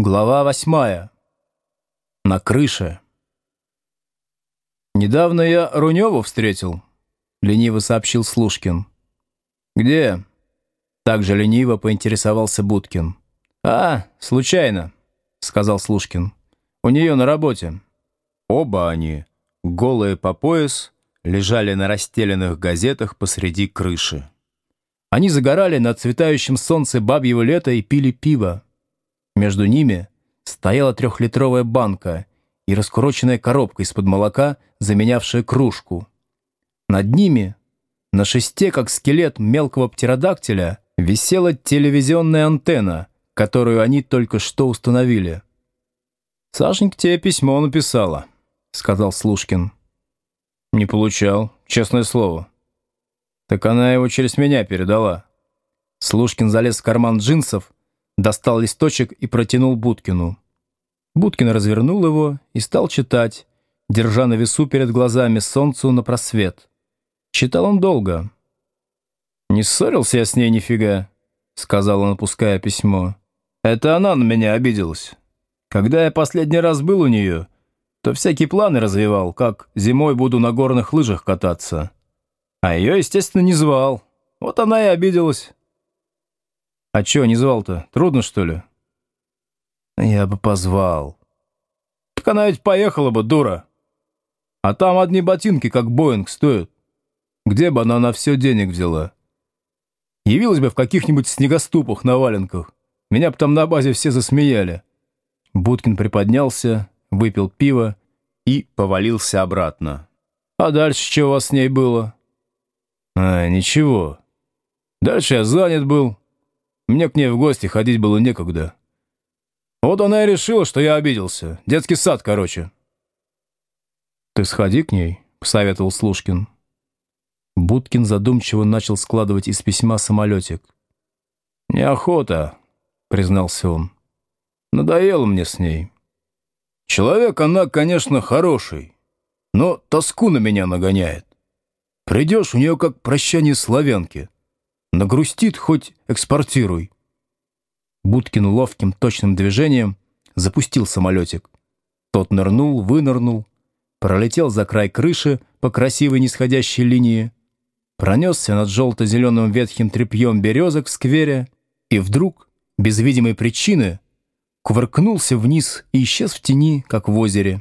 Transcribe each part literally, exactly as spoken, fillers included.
Глава восьмая. На крыше. «Недавно я Руневу встретил», — лениво сообщил Слушкин. «Где?» — также лениво поинтересовался Будкин. «А, случайно», — сказал Слушкин. «У нее на работе». Оба они, голые по пояс, лежали на расстеленных газетах посреди крыши. Они загорали на цветающем солнце бабьего лета и пили пиво. Между ними стояла трехлитровая банка и раскуроченная коробка из-под молока, заменявшая кружку. Над ними, на шесте, как скелет мелкого птеродактиля, висела телевизионная антенна, которую они только что установили. «Сашенька тебе письмо написала», — сказал Слушкин. «Не получал, честное слово». «Так она его через меня передала». Слушкин залез в карман джинсов, достал листочек и протянул Будкину. Будкин развернул его и стал читать, держа на весу перед глазами солнцу на просвет. Читал он долго. «Не ссорился я с ней нифига», — сказал он, опуская письмо. «Это она на меня обиделась. Когда я последний раз был у нее, то всякие планы развивал, как зимой буду на горных лыжах кататься. А ее, естественно, не звал. Вот она и обиделась». «А чё не звал-то? Трудно, что ли?» «Я бы позвал». «Так она ведь поехала бы, дура. А там одни ботинки, как Боинг, стоят. Где бы она на все денег взяла? Явилась бы в каких-нибудь снегоступах на валенках. Меня бы там на базе все засмеяли». Будкин приподнялся, выпил пиво и повалился обратно. «А дальше что у вас с ней было?» «А, ничего. Дальше я занят был. Мне к ней в гости ходить было некогда. Вот она и решила, что я обиделся. Детский сад, короче». «Ты сходи к ней», — посоветовал Слушкин. Будкин задумчиво начал складывать из письма самолетик. «Неохота», — признался он. «Надоело мне с ней. Человек она, конечно, хороший, но тоску на меня нагоняет. Придешь, у нее как прощание славянки. Нагрустит, хоть экспортируй». Будкин ловким точным движением запустил самолетик. Тот нырнул, вынырнул, пролетел за край крыши по красивой нисходящей линии, пронесся над желто-зеленым ветхим тряпьем березок в сквере и вдруг, без видимой причины, кувыркнулся вниз и исчез в тени, как в озере.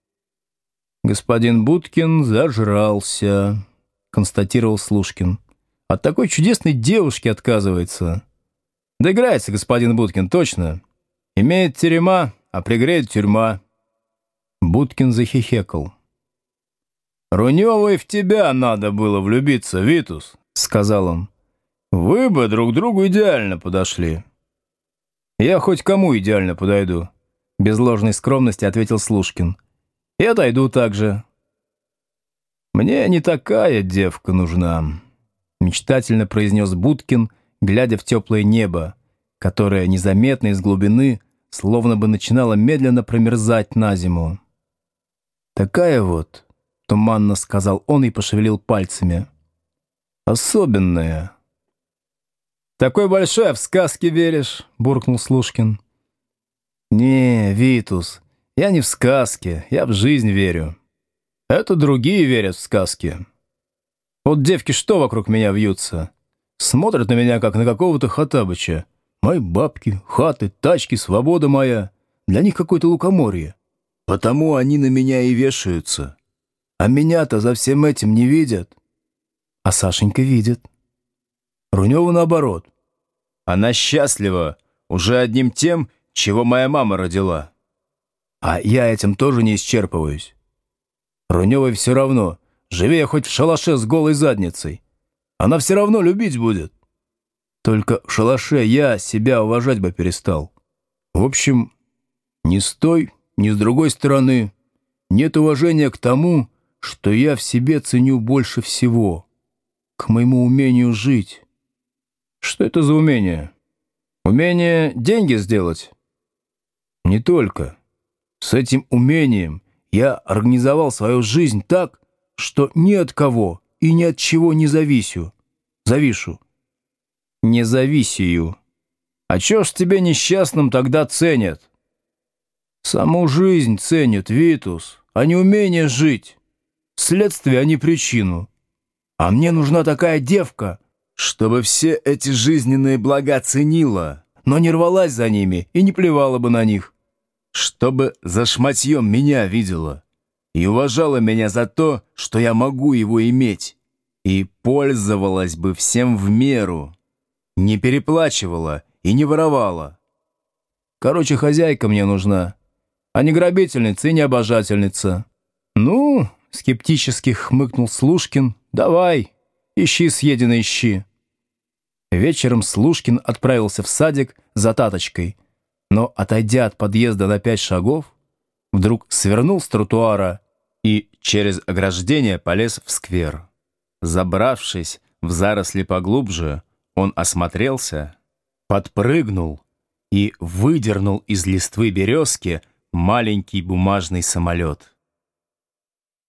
«Господин Будкин зажрался», — констатировал Слушкин. «От такой чудесной девушки отказывается. Доиграется господин Будкин, точно. Имеет терема, а пригреет тюрьма». Будкин захихекал. «Руневой в тебя надо было влюбиться, Витус», — сказал он. «Вы бы друг другу идеально подошли». «Я хоть кому идеально подойду», — без ложной скромности ответил Слушкин. «И отойду так же». «Мне не такая девка нужна», — мечтательно произнес Будкин, глядя в теплое небо, которое незаметно из глубины словно бы начинало медленно промерзать на зиму. «Такая вот», — туманно сказал он и пошевелил пальцами. «Особенная». «Такой большой, а в сказки веришь?» — буркнул Слушкин. «Не, Витус, я не в сказки, я в жизнь верю. Это другие верят в сказки. Вот девки что вокруг меня вьются? Смотрят на меня, как на какого-то Хоттабыча. Мои бабки, хаты, тачки, свобода моя. Для них какое-то лукоморье. Потому они на меня и вешаются. А меня-то за всем этим не видят». «А Сашенька видит». «Рунева наоборот. Она счастлива уже одним тем, чего моя мама родила. А я этим тоже не исчерпываюсь. Руневой все равно, живи я хоть в шалаше с голой задницей. Она все равно любить будет. Только в шалаше я себя уважать бы перестал. В общем, ни с той, ни с другой стороны нет уважения к тому, что я в себе ценю больше всего, к моему умению жить». «Что это за умение? Умение деньги сделать?» «Не только. С этим умением я организовал свою жизнь так, что ни от кого и ни от чего не зависю. Завишу». «Не зависию. А чё ж тебе несчастным тогда ценят? Саму жизнь ценят, Витус, а не умение жить. Следствие, а не причину. А мне нужна такая девка, чтобы все эти жизненные блага ценила, но не рвалась за ними и не плевала бы на них. Чтобы за шматьем меня видела и уважала меня за то, что я могу его иметь, и пользовалась бы всем в меру, не переплачивала и не воровала. Короче, хозяйка мне нужна, а не грабительница и не обожательница. Ну, скептически хмыкнул Слушкин, давай, ищи съеденное, ищи. Вечером Слушкин отправился в садик за Таточкой, но, отойдя от подъезда на пять шагов, вдруг свернул с тротуара и через ограждение полез в сквер. Забравшись в заросли поглубже, он осмотрелся, подпрыгнул и выдернул из листвы березки маленький бумажный самолет.